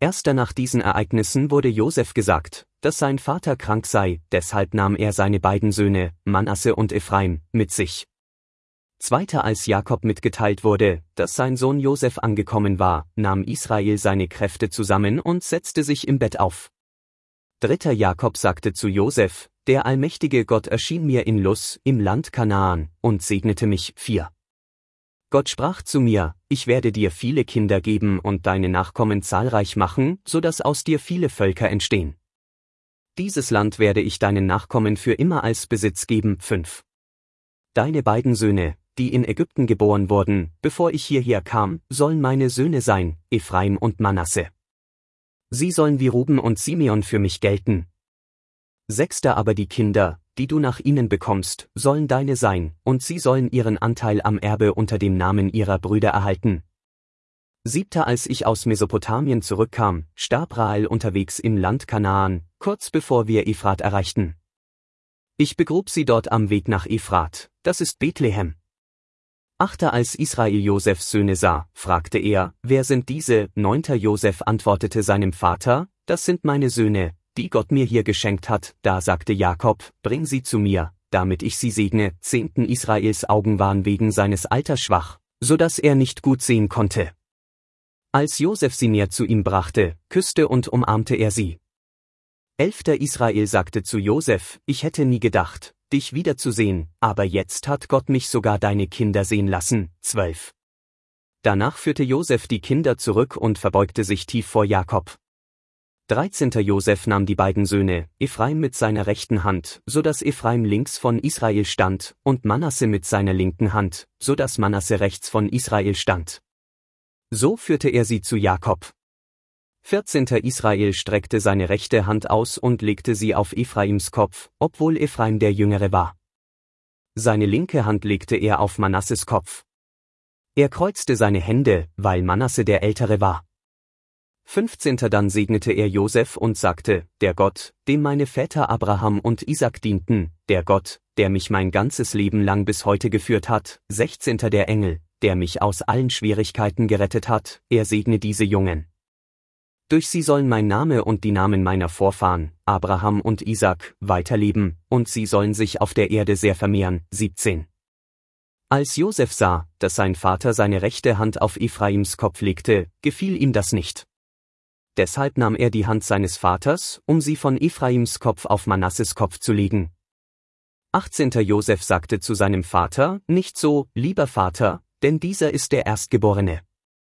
Erst nach diesen Ereignissen wurde Josef gesagt, dass sein Vater krank sei, deshalb nahm er seine beiden Söhne, Manasse und Ephraim, mit sich. Zweiter, als Jakob mitgeteilt wurde, dass sein Sohn Josef angekommen war, nahm Israel seine Kräfte zusammen und setzte sich im Bett auf. Dritter, Jakob sagte zu Josef: Der allmächtige Gott erschien mir in Luz, im Land Kanaan, und segnete mich. 4. Gott sprach zu mir: Ich werde dir viele Kinder geben und deine Nachkommen zahlreich machen, so dass aus dir viele Völker entstehen. Dieses Land werde ich deinen Nachkommen für immer als Besitz geben. 5. Deine beiden Söhne, die in Ägypten geboren wurden, bevor ich hierher kam, sollen meine Söhne sein, Ephraim und Manasse. Sie sollen wie Ruben und Simeon für mich gelten. 6. Aber die Kinder, die du nach ihnen bekommst, sollen deine sein, und sie sollen ihren Anteil am Erbe unter dem Namen ihrer Brüder erhalten. 7. Als ich aus Mesopotamien zurückkam, starb Rahel unterwegs im Land Kanaan, kurz bevor wir Ephrat erreichten. Ich begrub sie dort am Weg nach Ephrat, das ist Bethlehem. 8. Als Israel Josefs Söhne sah, fragte er: Wer sind diese? 9. Josef antwortete seinem Vater: Das sind meine Söhne, die Gott mir hier geschenkt hat. Da sagte Jakob: Bring sie zu mir, damit ich sie segne. 10. Israels Augen waren wegen seines Alters schwach, so dass er nicht gut sehen konnte. Als Josef sie näher zu ihm brachte, küsste und umarmte er sie. 11. Israel sagte zu Josef: Ich hätte nie gedacht, dich wiederzusehen, aber jetzt hat Gott mich sogar deine Kinder sehen lassen. 12. Danach führte Josef die Kinder zurück und verbeugte sich tief vor Jakob. 13. Josef nahm die beiden Söhne, Ephraim mit seiner rechten Hand, so dass Ephraim links von Israel stand, und Manasse mit seiner linken Hand, so dass Manasse rechts von Israel stand. So führte er sie zu Jakob. 14. Israel streckte seine rechte Hand aus und legte sie auf Ephraims Kopf, obwohl Ephraim der Jüngere war. Seine linke Hand legte er auf Manasses Kopf. Er kreuzte seine Hände, weil Manasse der Ältere war. 15. Dann segnete er Josef und sagte: Der Gott, dem meine Väter Abraham und Isaak dienten, der Gott, der mich mein ganzes Leben lang bis heute geführt hat. 16. Der Engel, der mich aus allen Schwierigkeiten gerettet hat, er segne diese Jungen. Durch sie sollen mein Name und die Namen meiner Vorfahren, Abraham und Isaak, weiterleben, und sie sollen sich auf der Erde sehr vermehren. 17. Als Josef sah, dass sein Vater seine rechte Hand auf Ephraims Kopf legte, gefiel ihm das nicht. Deshalb nahm er die Hand seines Vaters, um sie von Ephraims Kopf auf Manasses Kopf zu legen. 18. Josef sagte zu seinem Vater: Nicht so, lieber Vater, denn dieser ist der Erstgeborene.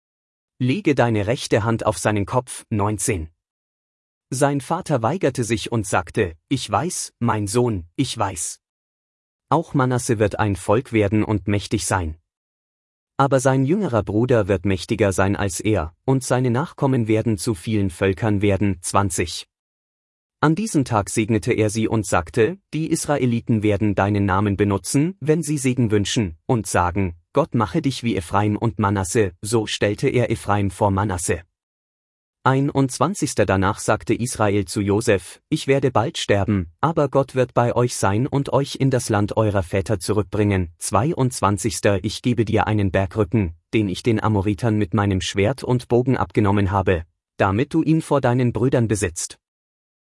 Lege deine rechte Hand auf seinen Kopf. 19. Sein Vater weigerte sich und sagte: Ich weiß, mein Sohn, ich weiß. Auch Manasse wird ein Volk werden und mächtig sein. Aber sein jüngerer Bruder wird mächtiger sein als er, und seine Nachkommen werden zu vielen Völkern werden. 20. An diesem Tag segnete er sie und sagte: Die Israeliten werden deinen Namen benutzen, wenn sie Segen wünschen, und sagen: Gott mache dich wie Ephraim und Manasse. So stellte er Ephraim vor Manasse. 21. Danach sagte Israel zu Josef: Ich werde bald sterben, aber Gott wird bei euch sein und euch in das Land eurer Väter zurückbringen. 22. Ich gebe dir einen Bergrücken, den ich den Amoritern mit meinem Schwert und Bogen abgenommen habe, damit du ihn vor deinen Brüdern besitzt.